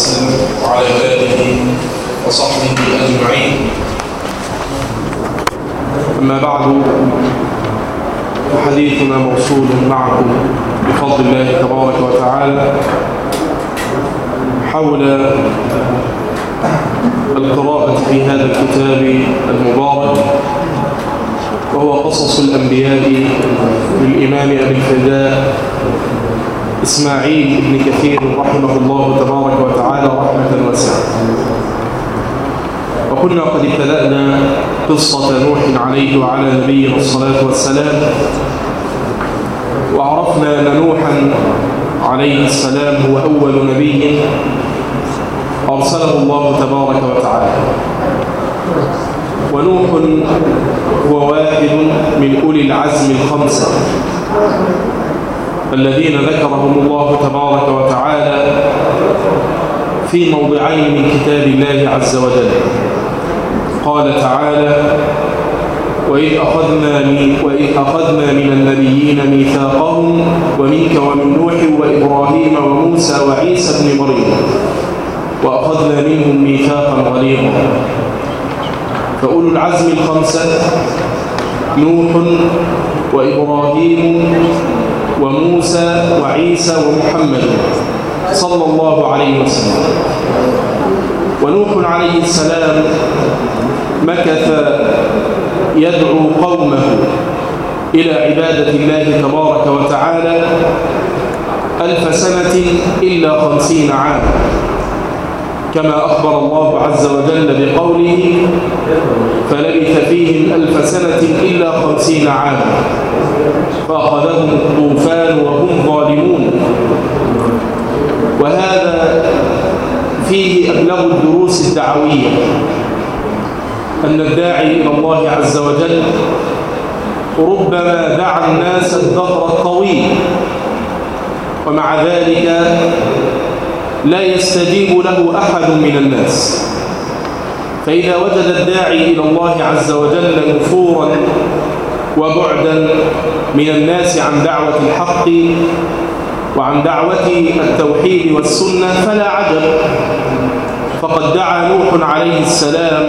وسلم وعلى آله وصحبه أجمعين. أما بعد، حديثنا موصول معكم بفضل الله تبارك وتعالى حول القراءة في هذا الكتاب المبارك، وهو قصص الأنبياء للإمام أبي الفداء إسماعيل بن كثير رحمه الله تبارك وتعالى رحمة واسعة. وكنا قد ابتدأنا قصة نوح عليه وعلى نبينا الصلاة والسلام، وعرفنا أن نوحا عليه السلام هو أول نبي أرسله الله تبارك وتعالى، ونوح هو واحد من أولي العزم الخمسة الذين ذكرهم الله تبارك وتعالى في موضعين من كتاب الله عز وجل. قال تعالى: وإذ أخذنا من النبيين ميثاقهم ومنك ومن نوح وإبراهيم وموسى وعيسى ابن مريم وأخذنا منهم ميثاقا غليظا. فأولو العزم الخمسة نوح وإبراهيم وموسى وعيسى ومحمد صلى الله عليه وسلم. ونوح عليه السلام مكث يدعو قومه إلى عبادة الله تبارك وتعالى 1000 سنة إلا 50 عاما، كما أخبر الله عز وجل بقوله: فلبث فيهم 1000 سنة إلا 50 عاما فأخذهم الطوفان وهم ظالمون. وهذا فيه أبلغ الدروس الدعوية، أن الداعي إلى الله عز وجل ربما دعا الناس الدهر الطويل، ومع ذلك لا يستجيب له أحد من الناس. فإذا وجد الداعي إلى الله عز وجل نفورا وبعدا من الناس عن دعوة الحق وعن دعوة التوحيد والسنة فلا عجب، فقد دعا نوح عليه السلام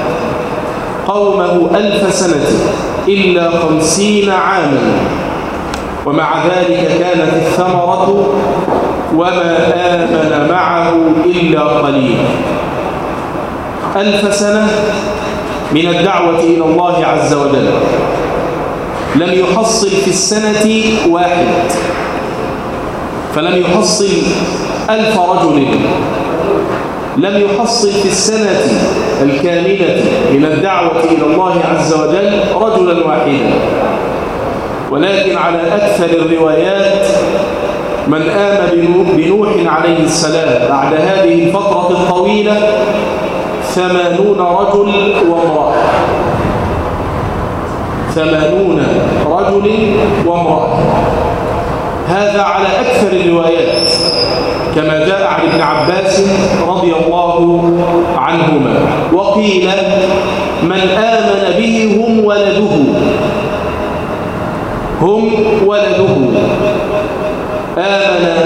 قومه 1000 سنة إلا 50 عاما، ومع ذلك كانت الثمرة وما آمن معه إلا قليل. 1000 سنة من الدعوة إلى الله عز وجل، لم يحصل في السنة واحد، فلم يحصل 1000 رجل، لم يحصل في السنة الكاملة من الدعوة إلى الله عز وجل رجلا واحدا. ولكن على أكثر الروايات من آمن بنوح عليه السلام بعد هذه الفترة الطويلة 80 رجل وامرأة، 80 رجل وامرأة. هذا على أكثر الروايات، كما جاء عن ابن عباس رضي الله عنهما. وقيل من آمن به هم ولده. آمن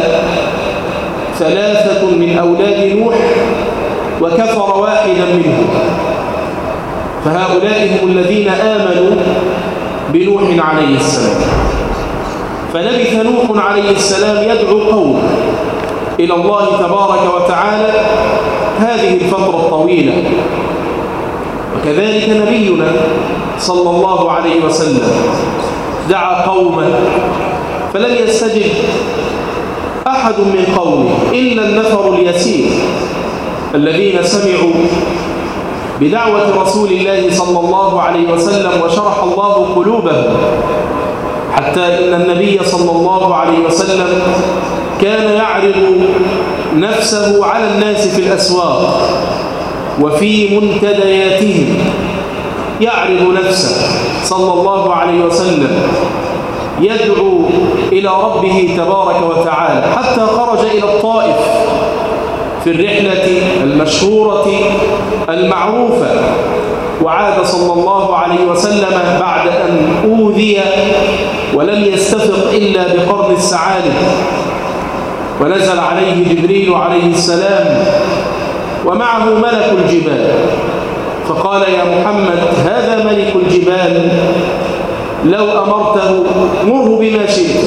3 من أولاد نوح وكفر واحدا منهم، فهؤلاء هم الذين آمنوا بنوح عليه السلام. فلبث نوح عليه السلام يدعو قومه إلى الله تبارك وتعالى هذه الفترة الطويلة. وكذلك نبينا صلى الله عليه وسلم دعا قوما فلم يستجب أحد من قومه إلا النفر اليسير الذين سمعوا بدعوة رسول الله صلى الله عليه وسلم وشرح الله قلوبهم، حتى إن النبي صلى الله عليه وسلم كان يعرض نفسه على الناس في الأسواق وفي منتدياتهم، يعرض نفسه صلى الله عليه وسلم يدعو إلى ربه تبارك وتعالى، حتى خرج إلى الطائف في الرحلة المشهورة المعروفة، وعاد صلى الله عليه وسلم بعد أن أوذي ولم يستفق إلا بقرن السعادة. ونزل عليه جبريل عليه السلام ومعه ملك الجبال، فقال يا محمد هذا ملك الجبال لو أمرته مره بما شئت.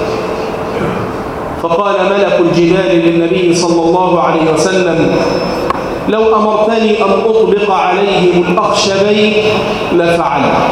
فقال ملك الجبال للنبي صلى الله عليه وسلم لو أمرتني أن أطبق عليهم الأخشبين لفعلت.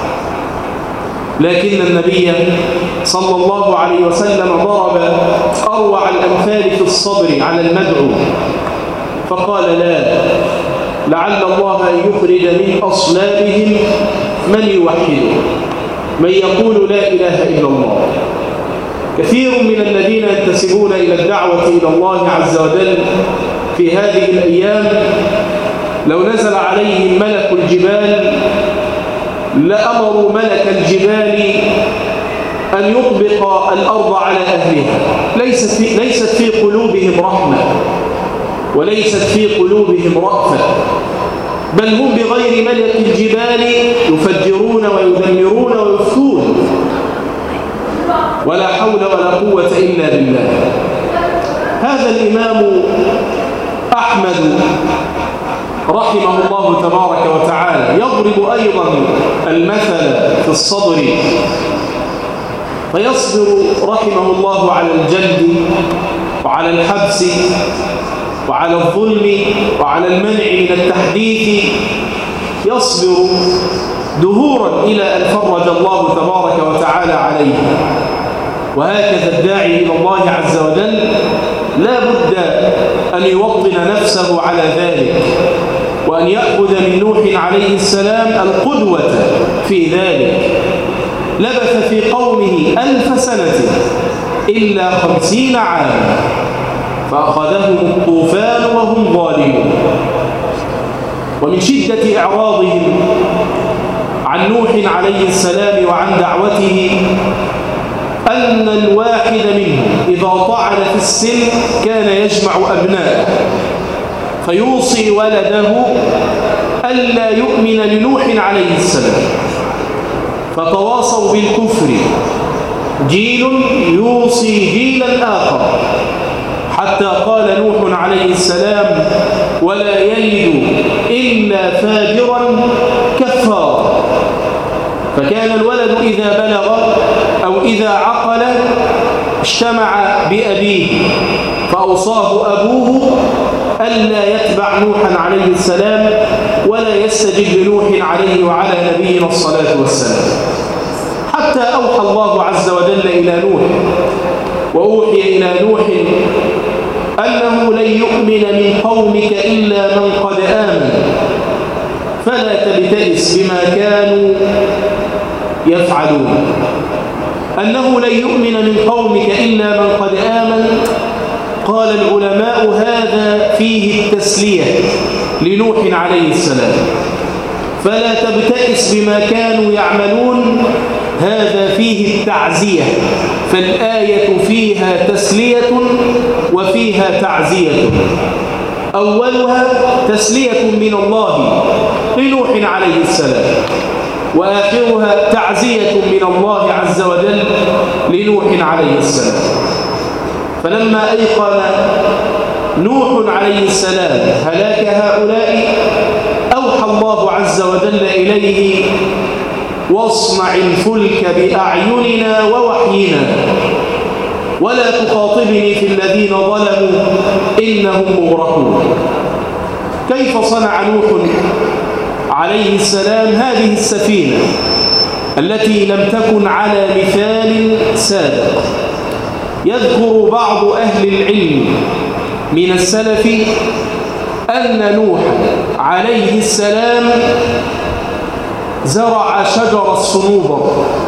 لكن النبي صلى الله عليه وسلم ضرب أروع الأمثال في الصبر على المدعو، فقال لا، لعل الله أن يخرج من أصلابهم من يوحده، من يقول لا إله إلا الله. كثير من الذين ينتسبون إلى الدعوة إلى الله عز وجل في هذه الأيام لو نزل عليهم ملك الجبال لأمروا ملك الجبال أن يطبق الأرض على أهلها. ليست في قلوبهم رحمة وليست في قلوبهم رأفة، بل هم بغير ملك الجبال يفجرون ويدمرون ويفسدون، ولا حول ولا قوة إلا بالله. هذا الإمام أحمد رحمه الله تبارك وتعالى يضرب أيضا المثل في الصبر، فيصبر رحمه الله على الجلد وعلى الحبس وعلى الظلم وعلى المنع من التحديث، يصبر دهورا إلى أن فرج الله تبارك وتعالى عليه. وهكذا الداعي إلى الله عز وجل لا بد أن يوطن نفسه على ذلك، وأن يأخذ من نوح عليه السلام القدوة في ذلك. لبث في قومه 1000 سنة إلا 50 عاما فأخذهم الطوفان وهم ظالمون. ومن شدة إعراضهم عن نوح عليه السلام وعن دعوته أن الواحد منهم إذا طعن في السن كان يجمع أبناءه فيوصي ولده ألا يؤمن لنوح عليه السلام، فتواصوا بالكفر، جيل يوصي جيلا آخر، حتى قال نوح عليه السلام ولا يلد إلا فاجرا كفارا. فكان الولد إذا بلغ أو إذا عقل اجتمع بأبيه فأوصاه أبوه ألا يتبع نوحا عليه السلام ولا يستجب لنوح عليه وعلى نبينا الصلاة والسلام، حتى أوحى الله عز وجل إلى نوح، وأوحي إلى نوح أنه لن يؤمن من قومك إلا من قد آمن فلا تبتئس بما كانوا يفعلون. أنه لن يؤمن من قومك إلا من قد آمن، قال العلماء هذا فيه التسلية لنوح عليه السلام، فلا تبتئس بما كانوا يعملون هذا فيه التعزية، فالآية فيها تسلية وفيها تعزية. أولها تسلية من الله لنوح عليه السلام، وآخرها تعزية من الله عز وجل لنوح عليه السلام. فلما أيقن نوح عليه السلام هلاك هؤلاء أوحى الله عز وجل إليه واصنع الفلك بأعيننا ووحينا ولا تخاطبني في الذين ظلموا إنهم مغرقون. كيف صنع نوح عليه السلام هذه السفينة التي لم تكن على مثال سابق؟ يذكر بعض أهل العلم من السلف أن نوح عليه السلام زرع شجر الصنوبر،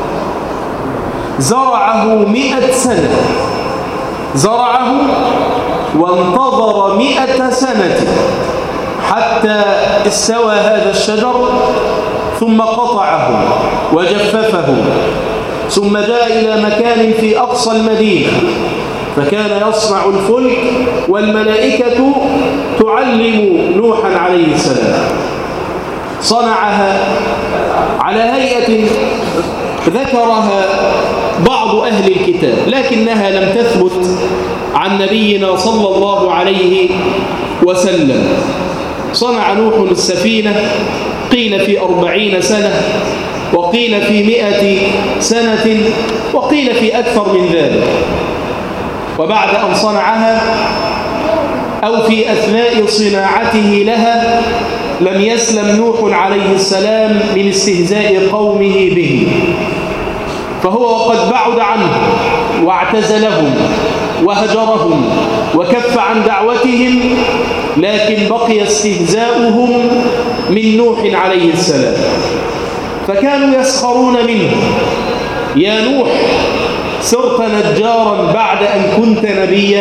زرعه 100 سنة، زرعه وانتظر 100 سنة حتى استوى هذا الشجر، ثم قطعه وجففه، ثم جاء إلى مكان في أقصى المدينة فكان يصنع الفلك والملائكة تعلم نوحا عليه السلام. صنعها على هيئة ذكرها بعض أهل الكتاب لكنها لم تثبت عن نبينا صلى الله عليه وسلم. صنع نوح السفينة قيل في 40 سنة، وقيل في 100 سنة، وقيل في أكثر من ذلك. وبعد أن صنعها أو في أثناء صناعته لها لم يسلم نوح عليه السلام من استهزاء قومه به، فهو وقد بعد عنه واعتزلهم وهجرهم وكف عن دعوتهم، لكن بقي استهزاؤهم من نوح عليه السلام، فكانوا يسخرون منه: يا نوح صرت نجارا بعد أن كنت نبيا؟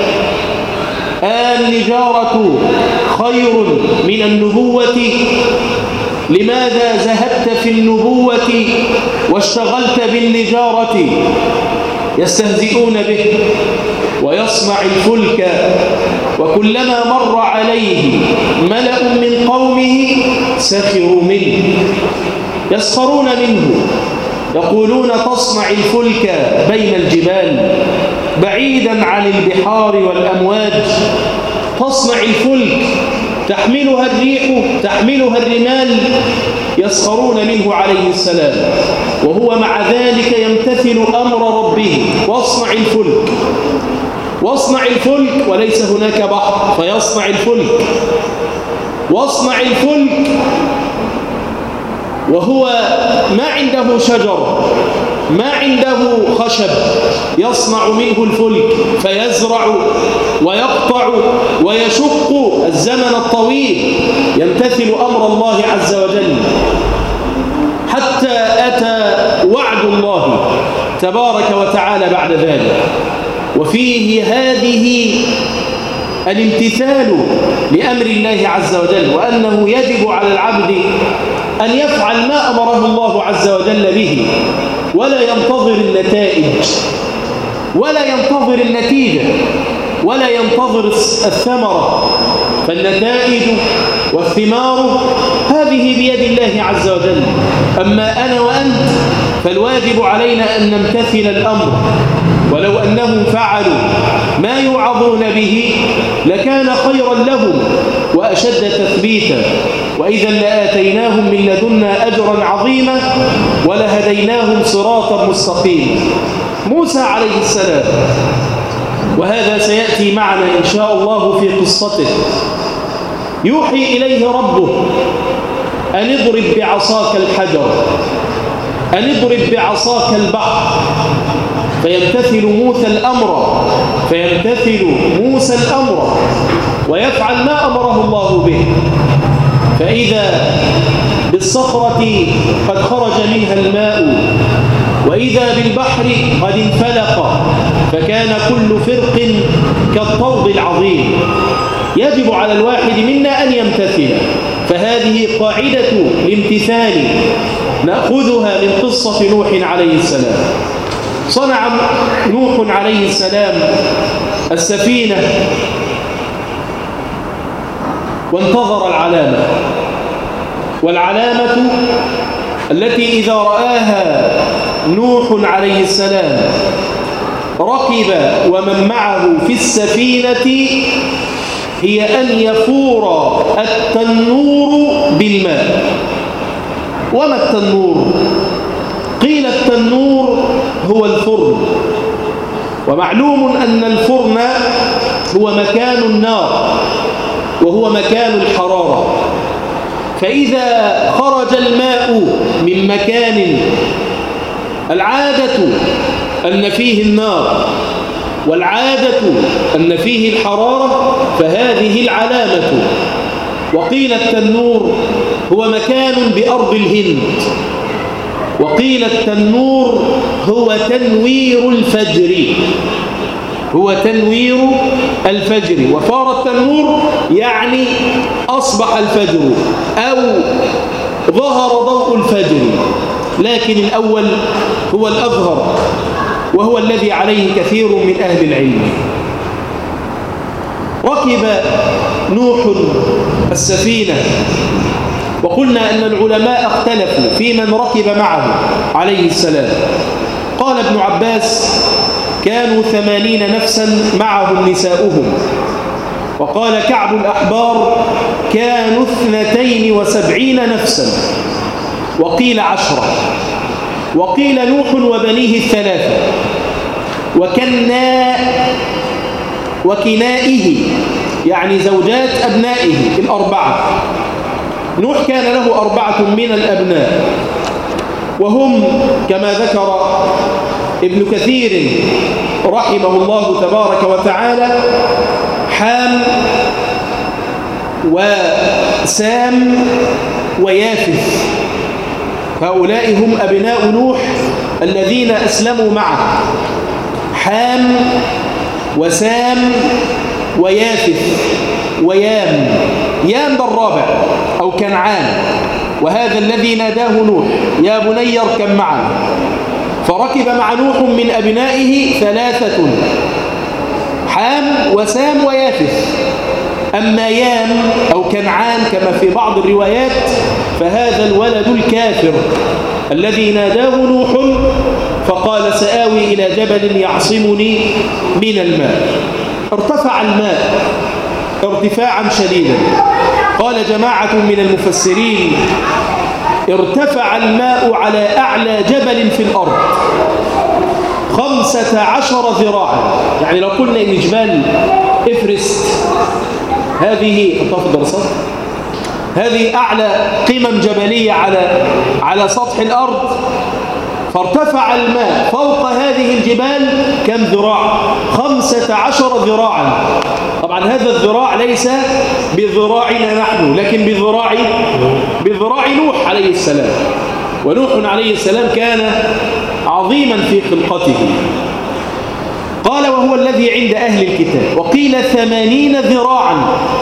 النجارة خير من النبوة؟ لماذا ذهبت في النبوة واشتغلت بالنجارة؟ يستهزئون به. ويصنع الفلك، وكلما مر عليه ملأ من قومه سخروا منه، يسخرون منه، يقولون: تصنع الفلك بين الجبال بعيدا عن البحار والأمواج، تصنع الفلك تحملها الريح تحملها الرمال. يسخرون منه عليه السلام، وهو مع ذلك يمتثل أمر ربه: واصنع الفلك، واصنع الفلك، وليس هناك بحر فيصنع الفلك، واصنع الفلك وهو ما عنده شجر، ما عنده خشب يصنع منه الفلك، فيزرع ويقطع ويشق الزمن الطويل، يمتثل أمر الله عز وجل، حتى أتى وعد الله تبارك وتعالى بعد ذلك. وفيه هذه الامتثال لأمر الله عز وجل، وأنه يجب على العبد أن يفعل ما أمره الله عز وجل به، ولا ينتظر النتائج، ولا ينتظر النتيجة، ولا ينتظر الثمرة، فالنتائج والثمار هذه بيد الله عز وجل. أما أنا وأنت فالواجب علينا أن نمتثل الأمر، ولو أنهم فعلوا ما يوعظون به لكان خيرا لهم وأشد تثبيتا، وإذا لآتيناهم من لدنا أجرا عظيما ولهديناهم صراطا مستقيما. موسى عليه السلام، وهذا سيأتي معنا إن شاء الله في قصته، يوحي إليه ربه أن اضرب بعصاك الحجر، أن اضرب بعصاك البحر، فيمتثل موسى الأمر ويفعل ما أمره الله به. فإذا بالصخرة قد خرج منها الماء، وإذا بالبحر قد انفلق، فكان كل فرق كالطود العظيم. يجب على الواحد منا أن يمتثل، فهذه قاعدة الامتثال نأخذها من قصة نوح عليه السلام. صنع نوح عليه السلام السفينة وانتظر العلامة، والعلامة التي إذا رآها نوح عليه السلام ركب ومن معه في السفينة هي أن يفور التنور بالماء. وما التنور؟ قيل التنور هو الفرن، ومعلوم أن الفرن هو مكان النار وهو مكان الحرارة، فإذا خرج الماء من مكان العادة أن فيه النار والعادة أن فيه الحرارة فهذه العلامة. وقيل التنور هو مكان بأرض الهند، وقيل التنور هو تنوير الفجر، هو تنوير الفجر. وفار التنور يعني أصبح الفجر أو ظهر ضوء الفجر، لكن الأول هو الأظهر وهو الذي عليه كثير من أهل العلم. ركب نوح السفينة، وقلنا أن العلماء اختلفوا في من ركب معه عليه السلام. قال ابن عباس كانوا 80 نفسا معهم نساؤهم. وقال كعب الأحبار كانوا 72 نفسا، وقيل 10، وقيل نوح وبنيه 3 وكنائه يعني زوجات أبنائه 4. نوح كان له 4 من الأبناء، وهم كما ذكر ابن كثير رحمه الله تبارك وتعالى حام وسام ويافث. هؤلاء هم أبناء نوح الذين أسلموا معه، حام وسام ويافث ويام. يام ده الرابع أو كنعان، وهذا الذي ناداه نوح يا بني اركب معنا. فركب مع نوح من أبنائه 3، حام وسام ويافث. أما يام أو كنعان كما في بعض الروايات فهذا الولد الكافر الذي ناداه نوح فقال سآوي إلى جبل يعصمني من الماء. ارتفع الماء ارتفاعا شديدا. قال جماعة من المفسرين ارتفع الماء على أعلى جبل في الأرض 15 ذراعا. يعني لو قلنا إن جبال إفرست هذه أعلى قمم جبلية على سطح الأرض، فارتفع الماء فوق هذه الجبال كم ذراع؟ 15 ذراعا. طبعا هذا الذراع ليس بذراعنا نحن، لكن بذراع نوح عليه السلام. ونوح عليه السلام كان عظيما في خلقته. قال وهو الذي عند أهل الكتاب. وقيل 80 ذراعا،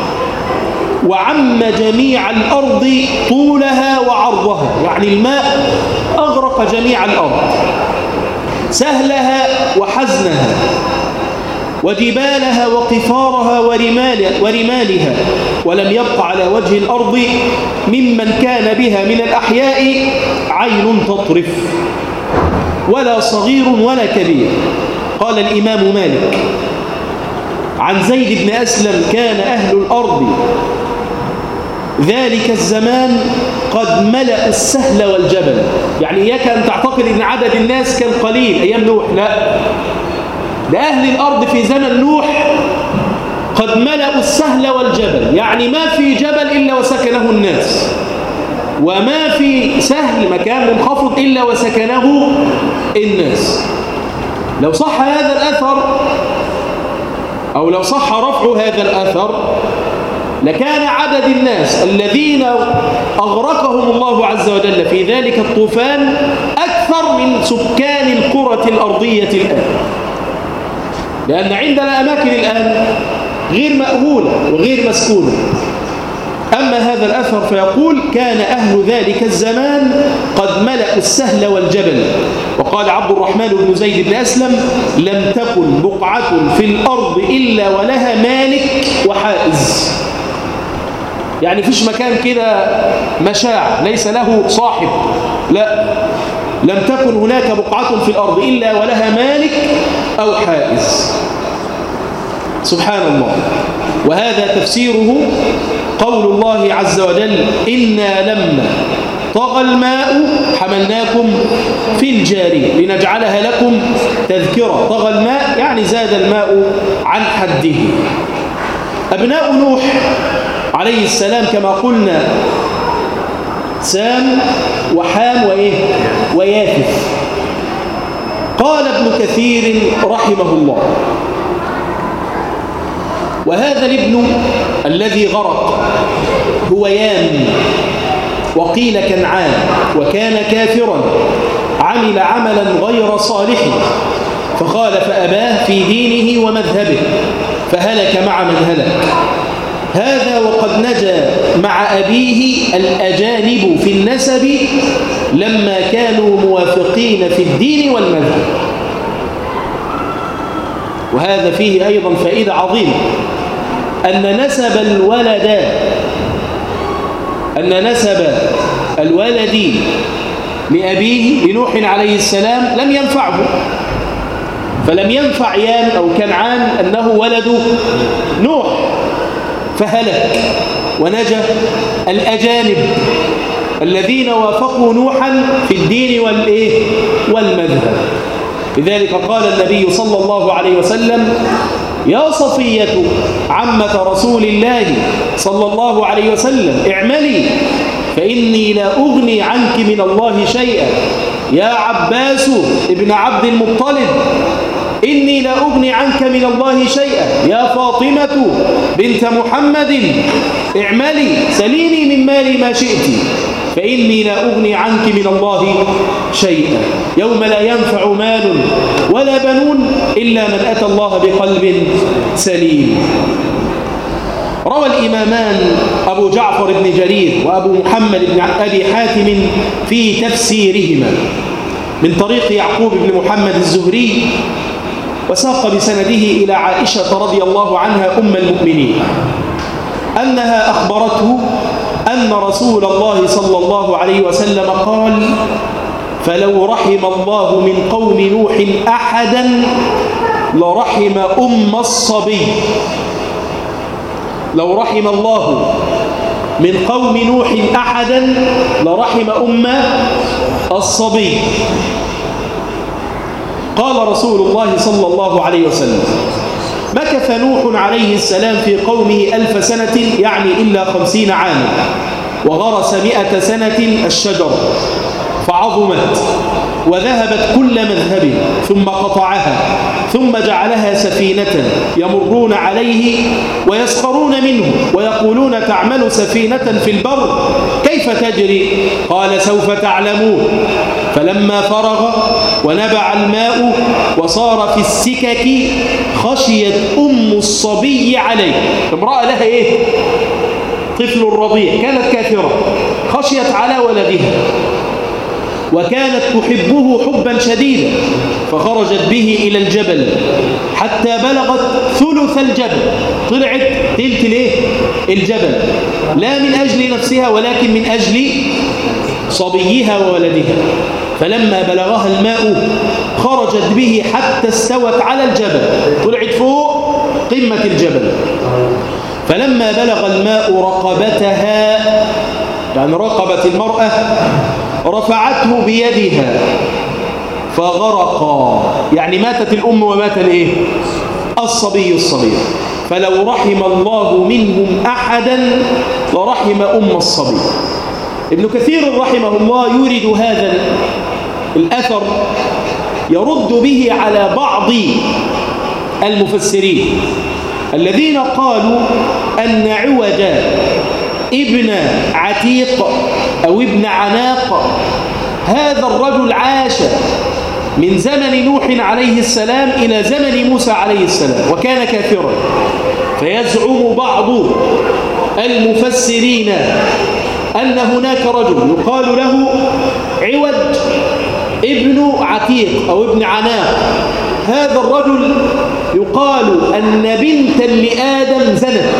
وعم جميع الأرض طولها وعرضها. يعني الماء أغرق جميع الأرض، سهلها وحزنها، وجبالها وقفارها ورمالها، ولم يبق على وجه الأرض ممن كان بها من الأحياء عين تطرف، ولا صغير ولا كبير. قال الإمام مالك عن زيد بن أسلم كان أهل الأرض ذلك الزمان قد ملأ السهل والجبل. يعني إياك أن تعتقد أن عدد الناس كان قليل أيام نوح، لا، ده أهل الأرض في زمن نوح قد ملأوا السهل والجبل. يعني ما في جبل إلا وسكنه الناس، وما في سهل مكان منخفض إلا وسكنه الناس. لو صح هذا الأثر أو لو صح رفع هذا الأثر لكان عدد الناس الذين أغرقهم الله عز وجل في ذلك الطوفان أكثر من سكان الكرة الأرضية الآن، لأن عندنا أماكن الآن غير مأهولة وغير مسكونة. أما هذا الأثر فيقول كان أهل ذلك الزمان قد ملأوا السهل والجبل. وقال عبد الرحمن بن زيد بن أسلم لم تكن بقعة في الأرض إلا ولها مالك وحائز. يعني فيش مكان كده مشاع ليس له صاحب، لا، لم تكن هناك بقعة في الأرض إلا ولها مالك أو حائز. سبحان الله. وهذا تفسيره قول الله عز وجل إنا لما طغى الماء حملناكم في الجارية لنجعلها لكم تذكرة. طغى الماء يعني زاد الماء عن حده. أبناء نوح عليه السلام كما قلنا سام وحام ويافث. قال ابن كثير رحمه الله وهذا الابن الذي غرق هو يام، وقيل كنعان، وكان كافرا عمل عملا غير صالح فخالف أباه في دينه ومذهبه فهلك مع من هلك. هذا وقد نجا مع أبيه الأجانب في النسب لما كانوا موافقين في الدين والمذهب. وهذا فيه أيضا فائدة عظيمة، أن نسب الولد لأبيه لنوح عليه السلام لم ينفعه، فلم ينفع يام أو كنعان أنه ولد نوح، فهلك ونجا الأجانب الذين وافقوا نوحا في الدين والمذهب. لذلك قال النبي صلى الله عليه وسلم: يا صفية عمة رسول الله صلى الله عليه وسلم اعملي فإني لا أغني عنك من الله شيئا. يا عباس ابن عبد المطلب إني لا أغني عنك من الله شيئا. يا فاطمة بنت محمد اعملي سليني من مالي ما شئت فإني لا أغني عنك من الله شيئا. يوم لا ينفع مال ولا بنون إلا من أتى الله بقلب سليم. روى الإمامان أبو جعفر بن جرير وأبو محمد بن أبي حاتم في تفسيرهما من طريق يعقوب بن محمد الزهري، وساق بسنده إلى عائشة رضي الله عنها أم المؤمنين أنها أخبرته أن رسول الله صلى الله عليه وسلم قال: فلو رحم الله من قوم نوح أحدا لرحم أم الصبي. لو رحم الله من قوم نوح أحدا لرحم أم الصبي. قال رسول الله صلى الله عليه وسلم: مكث نوح عليه السلام في قومه 1000 سنة يعني إلا 50 عاما، وغرس 100 سنة الشجر فعظمت وذهبت كل مذهب ثم قطعها ثم جعلها سفينة يمرون عليه ويسخرون منه ويقولون: تعمل سفينة في البر كيف تجري؟ قال: سوف تعلمون. فلما فرغ ونبع الماء وصار في السكك خشيت أم الصبي عليه. امرأة لها طفل رضيع كانت كافرة، خشيت على ولدها وكانت تحبه حبا شديدا، فخرجت به إلى الجبل حتى بلغت ثلث الجبل، طلعت تلت الجبل، لا من أجل نفسها ولكن من أجل صبيها وولدها. فلما بلغها الماء خرجت به حتى استوت على الجبل، طلعت فوق قمة الجبل. فلما بلغ الماء رقبتها، يعني رقبة المرأة، رفعته بيدها فغرقا، يعني ماتت الأم ومات الصبي الصغير. فلو رحم الله منهم أحدا لرحم أم الصبي. ابن كثير رحمه الله يورد هذا الأثر يرد به على بعض المفسرين الذين قالوا أن عوج ابن عتيق أو ابن عناق هذا الرجل عاش من زمن نوح عليه السلام إلى زمن موسى عليه السلام وكان كافرا. فيزعم بعض المفسرين أن هناك رجل يقال له عوج ابن عتيق أو ابن عناق. هذا الرجل يقال أن بنتا لآدم زنت،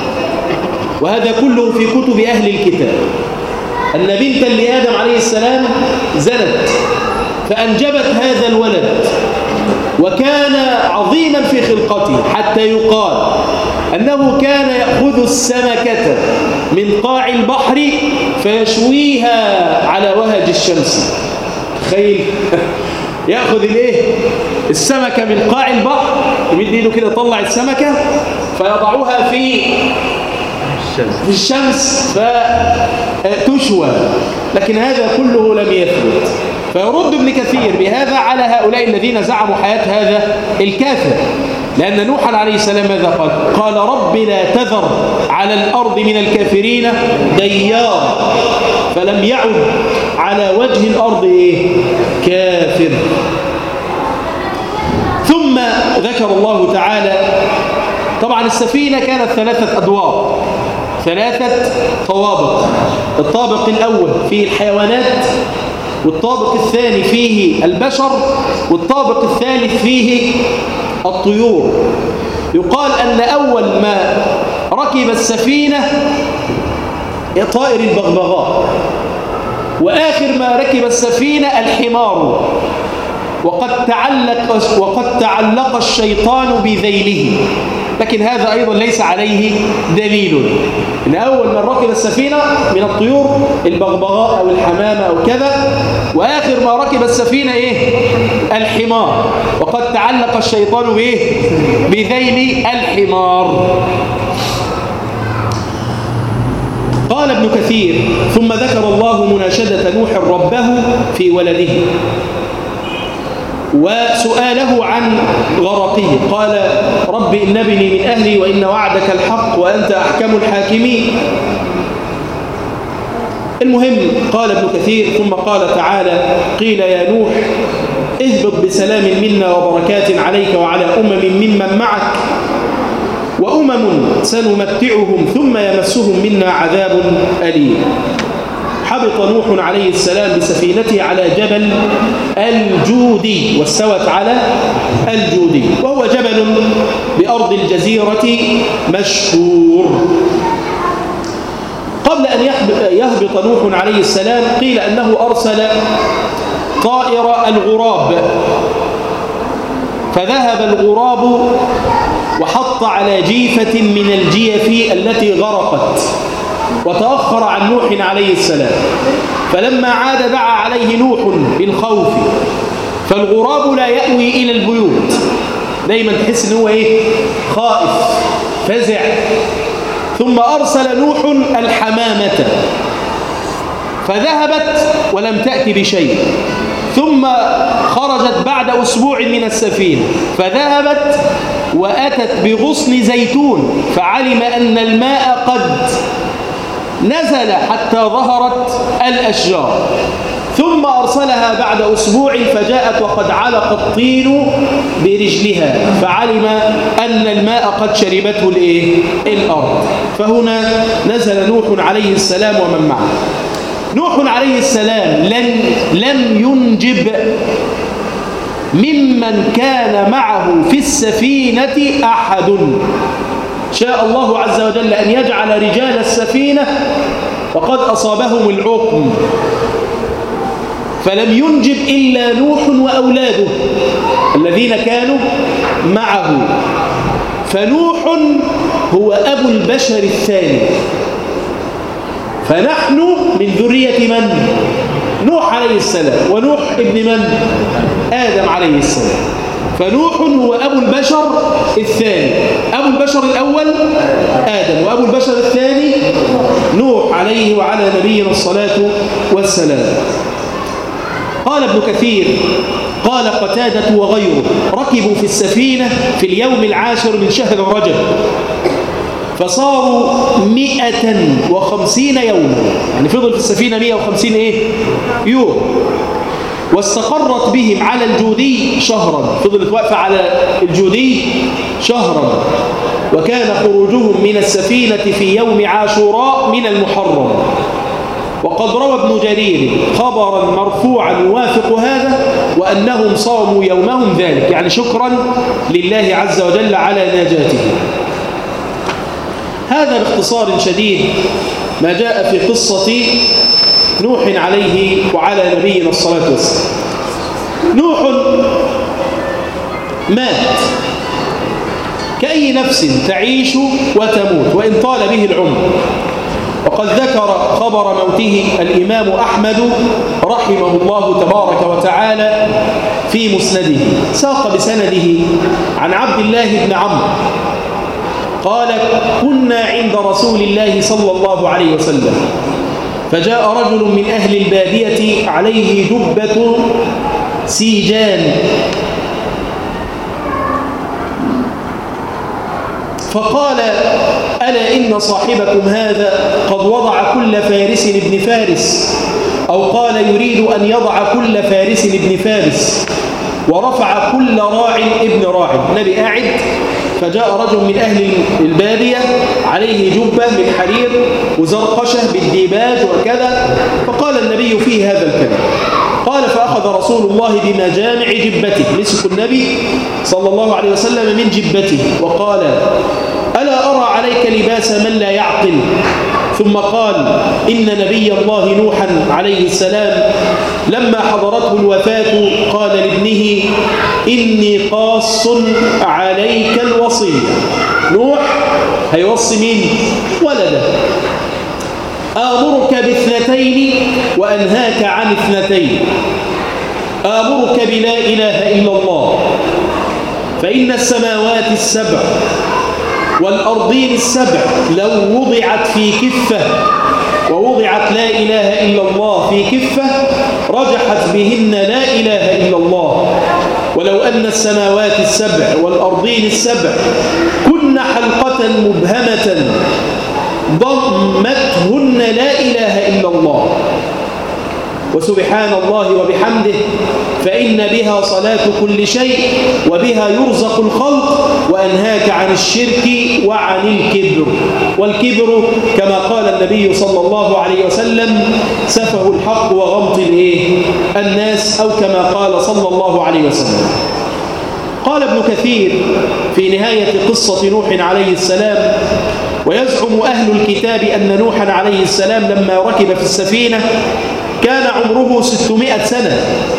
وهذا كله في كتب أهل الكتاب، أن بنتا لآدم عليه السلام زنت فأنجبت هذا الولد، وكان عظيما في خلقته حتى يقال أنه كان يأخذ السمكة من قاع البحر فيشويها على وهج الشمس. تخيل يأخذ السمكة من قاع البحر، يمد ايده كده يطلع السمكة فيضعوها في الشمس فتشوى، لكن هذا كله لم يثبت. فيرد ابن كثير بهذا على هؤلاء الذين زعموا حياة هذا الكافر، لأن نوحا عليه السلام ماذا قال؟ قال: رب لا تذر على الأرض من الكافرين ديار، فلم يعد على وجه الأرض كافر. ثم ذكر الله تعالى، طبعا السفينة كانت 3 أدوار، 3 طوابق. الطابق الأول فيه الحيوانات، والطابق الثاني فيه البشر، والطابق الثالث فيه الطيور. يقال أن أول ما ركب السفينة طائر البغبغاء، وآخر ما ركب السفينة الحمار. وقد تعلق الشيطان بذيله، لكن هذا أيضا ليس عليه دليل. إن أول من ركب السفينة من الطيور البغبغاء أو الحمامة أو كذا، وآخر ما ركب السفينة إيه؟ الحمار. وقد تعلق الشيطان بإيه؟ بذيل الحمار. قال ابن كثير: ثم ذكر الله مناشدة نوح ربه في ولده وسؤاله عن غرقه. قال: رب إن ابني من أهلي وإن وعدك الحق وأنت أحكم الحاكمين. المهم، قال ابن كثير: ثم قال تعالى: قيل يا نوح اهبط بسلام منا وبركات عليك وعلى ممن معك وأمم سنمتعهم ثم يمسهم منا عذاب أليم. حبط نوح عليه السلام بسفينته على جبل الجودي، واستوت على الجودي، وهو جبل بأرض الجزيرة مشهور. قبل أن يهبط نوح عليه السلام قيل أنه أرسل طائر الغراب، فذهب الغراب وحط على جيفة من الجيف التي غرقت، وتأخر عن نوح عليه السلام. فلما عاد دعا عليه نوح بالخوف، فالغراب لا يأوي إلى البيوت، دايما تحس أنه خائف فزع. ثم أرسل نوح الحمامة فذهبت ولم تأتي بشيء، ثم خرجت بعد أسبوع من السفينة فذهبت وأتت بغصن زيتون، فعلم أن الماء قد نزل حتى ظهرت الأشجار، ثم أرسلها بعد أسبوع فجاءت وقد علق الطين برجلها، فعلم أن الماء قد شربته الأرض. فهنا نزل نوح عليه السلام ومن معه. نوح عليه السلام لم ينجب ممن كان معه في السفينة أحد. شاء الله عز وجل أن يجعل رجال السفينة وقد أصابهم العقم، فلم ينجب إلا نوح وأولاده الذين كانوا معه. فنوح هو أبو البشر الثاني، فنحن من ذرية من؟ نوح عليه السلام. ونوح ابن من؟ آدم عليه السلام. فنوح هو أبو البشر الثاني. أبو البشر الأول آدم، وأبو البشر الثاني نوح عليه وعلى نبينا الصلاة والسلام. قال ابن كثير: قال قتادة وغيره: ركبوا في السفينة في اليوم العاشر من شهر رجب، فصاروا 150 يوما، يعني فضل في السفينة 150 يوم. واستقرت بهم على الجودي شهرا، فضلت واقفة على الجودي شهرا. وكان خروجهم من السفينة في يوم عاشوراء من المحرم. وقد روى ابن جرير خبرا مرفوعا يوافق هذا، وأنهم صاموا يومهم ذلك، يعني شكرا لله عز وجل على نجاته. هذا باختصار شديد ما جاء في قصة نوح عليه وعلى نبينا الصلاة والسلام. نوح مات كأي نفس تعيش وتموت وإن طال به العمر. وقد ذكر خبر موته الإمام أحمد رحمه الله تبارك وتعالى في مسنده، ساق بسنده عن عبد الله بن عمرو قال: كنا عند رسول الله صلى الله عليه وسلم، فجاء رجل من أهل البادية عليه جبة سيجان، فقال: ألا إن صاحبكم هذا قد وضع كل فارس ابن فارس، أو قال يريد أن يضع كل فارس ابن فارس، ورفع كل راع ابن راع. النبي قاعد، فجاء رجل من أهل البادية عليه جبة من حرير وزرقشة بالديباج وكذا، فقال النبي فيه هذا الكلام. قال: فأخذ رسول الله بمجامع جبته، مسك النبي صلى الله عليه وسلم من جبته وقال: ألا أرى عليك لباس من لا يعقل؟ ثم قال إن نبي الله نوحا عليه السلام لما حضرته الوفاة قال لابنه إني قاص عليك الوصية. نوح هيوصي مين؟ ولده. آمرك باثنتين وأنهاك عن اثنتين. آمرك بلا إله إلا الله، فإن السماوات السبع والأرضين السبع لو وضعت في كفة ووضعت لا إله إلا الله في كفة رجحت بهن لا إله إلا الله، ولو أن السماوات السبع والأرضين السبع كن حلقة مبهمة ضمتهن لا إله إلا الله، وسبحان الله وبحمده، فإن بها صلاة كل شيء وبها يرزق الخلق، وأنهاك عن الشرك وعن الكبر. والكبر كما قال النبي صلى الله عليه وسلم سفه الحق وغمط الناس، أو كما قال صلى الله عليه وسلم. قال ابن كثير في نهاية قصة نوح عليه السلام: ويزعم أهل الكتاب أن نوحا عليه السلام لما ركب في السفينة كان عمره 600 سنة،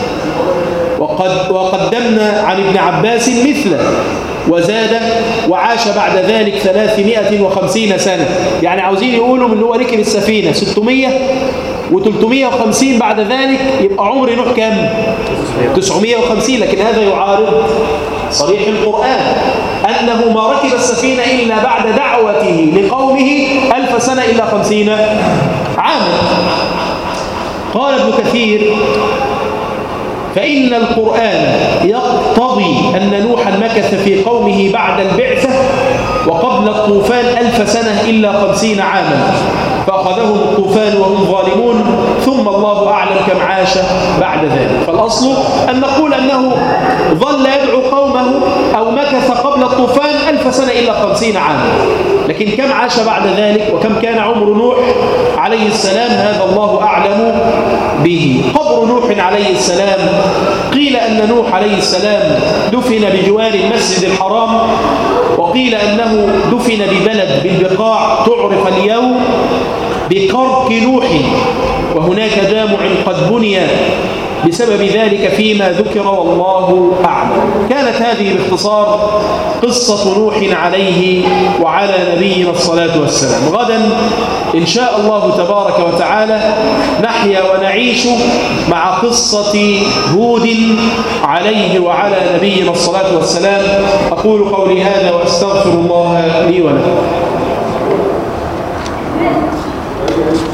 وقدمنا عن ابن عباس مثله وزاد وعاش بعد ذلك 350 سنة. يعني عاوزين يقولوا من هو ركب السفينة 600 و350 بعد ذلك، يبقى عمر نوح كام؟ 950. لكن هذا يعارض صريح القرآن أنه ما ركب السفينة إلا بعد دعوته لقومه 1000 سنة إلا 50 عاما. قال ابن كثير: فإن القرآن يقتضي أن نوحا مكث في قومه بعد البعثة وقبل الطوفان 1000 سنة إلا 50 عاما، فأخذهم الطوفان وهم ظالمون، ثم الله أعلم كم عاش بعد ذلك. فالأصل أن نقول أنه ظل يدعو قومه أو مكث قبل الطوفان 1000 سنة إلا 50 عاما، لكن كم عاش بعد ذلك وكم كان عمر نوح عليه السلام هذا الله أعلم به. قبر نوح عليه السلام قيل أن نوح عليه السلام دفن بجوار المسجد الحرام، وقيل أنه دفن ببلد بالبقاع تعرف اليوم بكرك نوح، وهناك جامع قد بني بسبب ذلك فيما ذكر والله أعلم. كانت هذه باختصار قصة نوح عليه وعلى نبينا الصلاة والسلام. غدا إن شاء الله تبارك وتعالى نحيا ونعيش مع قصة هود عليه وعلى نبينا الصلاة والسلام. أقول قولي هذا وأستغفر الله لي ولكم.